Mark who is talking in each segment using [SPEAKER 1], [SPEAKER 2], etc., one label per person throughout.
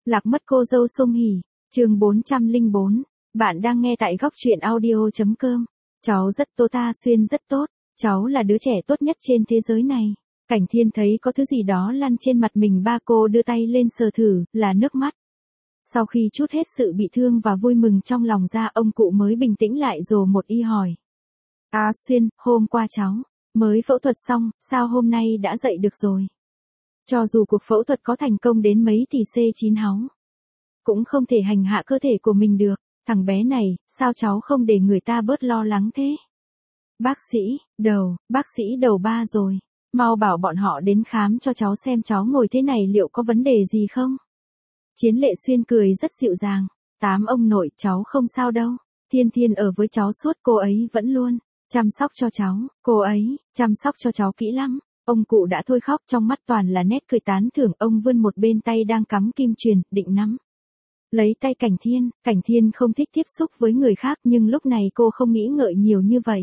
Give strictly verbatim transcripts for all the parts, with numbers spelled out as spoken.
[SPEAKER 1] Lạc mất cô dâu Song Hỷ, chương bốn trăm lẻ bốn. Bạn đang nghe tại góc truyện audio chấm com. Cháu rất tốt, Ta Xuyên rất tốt, cháu là đứa trẻ tốt nhất trên thế giới này. Cảnh Thiên thấy có thứ gì đó lăn trên mặt mình, ba cô đưa tay lên sờ thử, là nước mắt. Sau khi trút hết sự bị thương và vui mừng trong lòng ra, ông cụ mới bình tĩnh lại rồi một y hỏi. A Xuyên, hôm qua cháu mới phẫu thuật xong, sao hôm nay đã dậy được rồi? Cho dù cuộc phẫu thuật có thành công đến mấy thì C chín háu cũng không thể hành hạ cơ thể của mình được. Thằng bé này, sao cháu không để người ta bớt lo lắng thế? Bác sĩ, đầu, bác sĩ đầu ba rồi. Mau bảo bọn họ đến khám cho cháu xem cháu ngồi thế này liệu có vấn đề gì không? Chiến Lệ Xuyên cười rất dịu dàng. Tám ông nội, cháu không sao đâu. Thiên Thiên ở với cháu suốt, cô ấy vẫn luôn chăm sóc cho cháu, cô ấy chăm sóc cho cháu kỹ lắm. Ông cụ đã thôi khóc, trong mắt toàn là nét cười tán thưởng. Ông vươn một bên tay đang cắm kim truyền, định nắm lấy tay Cảnh Thiên. Cảnh Thiên không thích tiếp xúc với người khác, nhưng lúc này cô không nghĩ ngợi nhiều như vậy.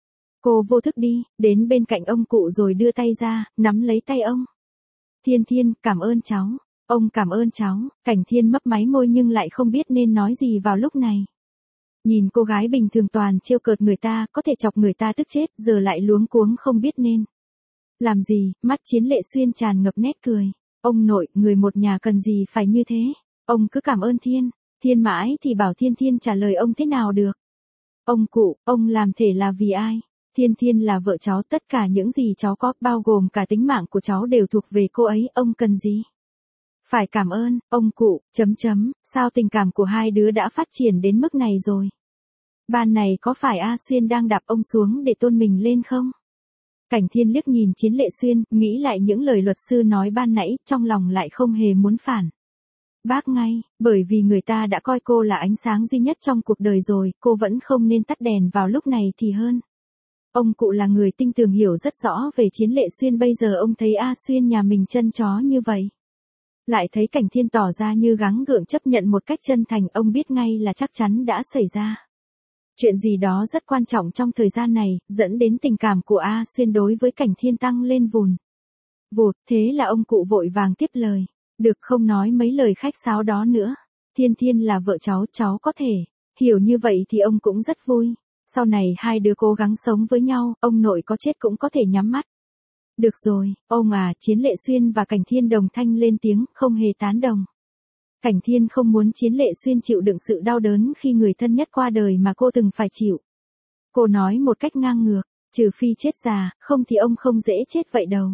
[SPEAKER 1] Cô vô thức đi đến bên cạnh ông cụ rồi đưa tay ra, nắm lấy tay ông. Thiên Thiên, cảm ơn cháu. Ông cảm ơn cháu. Cảnh Thiên mấp máy môi nhưng lại không biết nên nói gì vào lúc này. Nhìn cô gái bình thường toàn trêu cợt người ta, có thể chọc người ta tức chết, giờ lại luống cuống không biết nên làm gì. Mắt Chiến Lệ Xuyên tràn ngập nét cười. Ông nội, người một nhà cần gì phải như thế. Ông cứ cảm ơn Thiên. Thiên mãi thì bảo Thiên Thiên trả lời ông thế nào được. Ông cụ, ông làm thể là vì ai? Thiên Thiên là vợ cháu, tất cả những gì cháu có, bao gồm cả tính mạng của cháu đều thuộc về cô ấy, ông cần gì phải cảm ơn, ông cụ, chấm chấm, sao tình cảm của hai đứa đã phát triển đến mức này rồi? Ban này có phải A Xuyên đang đạp ông xuống để tôn mình lên không? Cảnh Thiên liếc nhìn Chiến Lệ Xuyên, nghĩ lại những lời luật sư nói ban nãy, trong lòng lại không hề muốn phản bác ngay, bởi vì người ta đã coi cô là ánh sáng duy nhất trong cuộc đời rồi, cô vẫn không nên tắt đèn vào lúc này thì hơn. Ông cụ là người tinh tường, hiểu rất rõ về Chiến Lệ Xuyên. Bây giờ ông thấy A Xuyên nhà mình chân chó như vậy, lại thấy Cảnh Thiên tỏ ra như gắng gượng chấp nhận một cách chân thành, ông biết ngay là chắc chắn đã xảy ra chuyện gì đó rất quan trọng trong thời gian này, dẫn đến tình cảm của A Xuyên đối với Cảnh Thiên tăng lên vùn vụt. Thế là ông cụ vội vàng tiếp lời. Được, không nói mấy lời khách sáo đó nữa. Thiên Thiên là vợ cháu, cháu có thể hiểu như vậy thì ông cũng rất vui. Sau này hai đứa cố gắng sống với nhau, ông nội có chết cũng có thể nhắm mắt. Được rồi, ông à. Chiến Lệ Xuyên và Cảnh Thiên đồng thanh lên tiếng, không hề tán đồng. Cảnh Thiên không muốn Chiến Lệ Xuyên chịu đựng sự đau đớn khi người thân nhất qua đời mà cô từng phải chịu. Cô nói một cách ngang ngược, trừ phi chết già, không thì ông không dễ chết vậy đâu.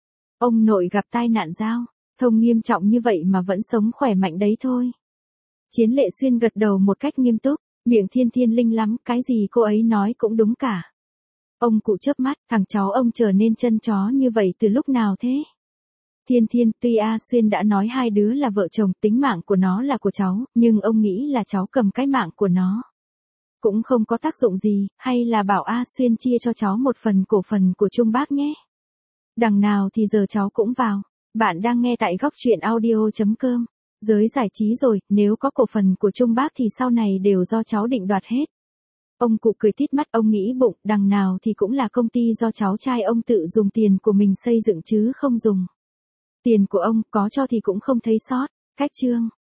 [SPEAKER 1] Ông nội gặp tai nạn giao thông nghiêm trọng như vậy mà vẫn sống khỏe mạnh đấy thôi. Chiến Lệ Xuyên gật đầu một cách nghiêm túc, miệng Thiên Thiên linh lắm, cái gì cô ấy nói cũng đúng cả. Ông cụ chớp mắt, thằng cháu ông trở nên chân chó như vậy từ lúc nào thế? Thiên Thiên, tuy A Xuyên đã nói hai đứa là vợ chồng, tính mạng của nó là của cháu, nhưng ông nghĩ là cháu cầm cái mạng của nó cũng không có tác dụng gì, hay là bảo A Xuyên chia cho cháu một phần cổ phần của Trung Bác nhé. Đằng nào thì giờ cháu cũng vào. Bạn đang nghe tại góc truyện audio chấm com. Giới giải trí rồi, nếu có cổ phần của Trung Bác thì sau này đều do cháu định đoạt hết. Ông cụ cười tít mắt, ông nghĩ bụng, đằng nào thì cũng là công ty do cháu trai ông tự dùng tiền của mình xây dựng chứ không dùng tiền của ông, có cho thì cũng không thấy sót. Cách chương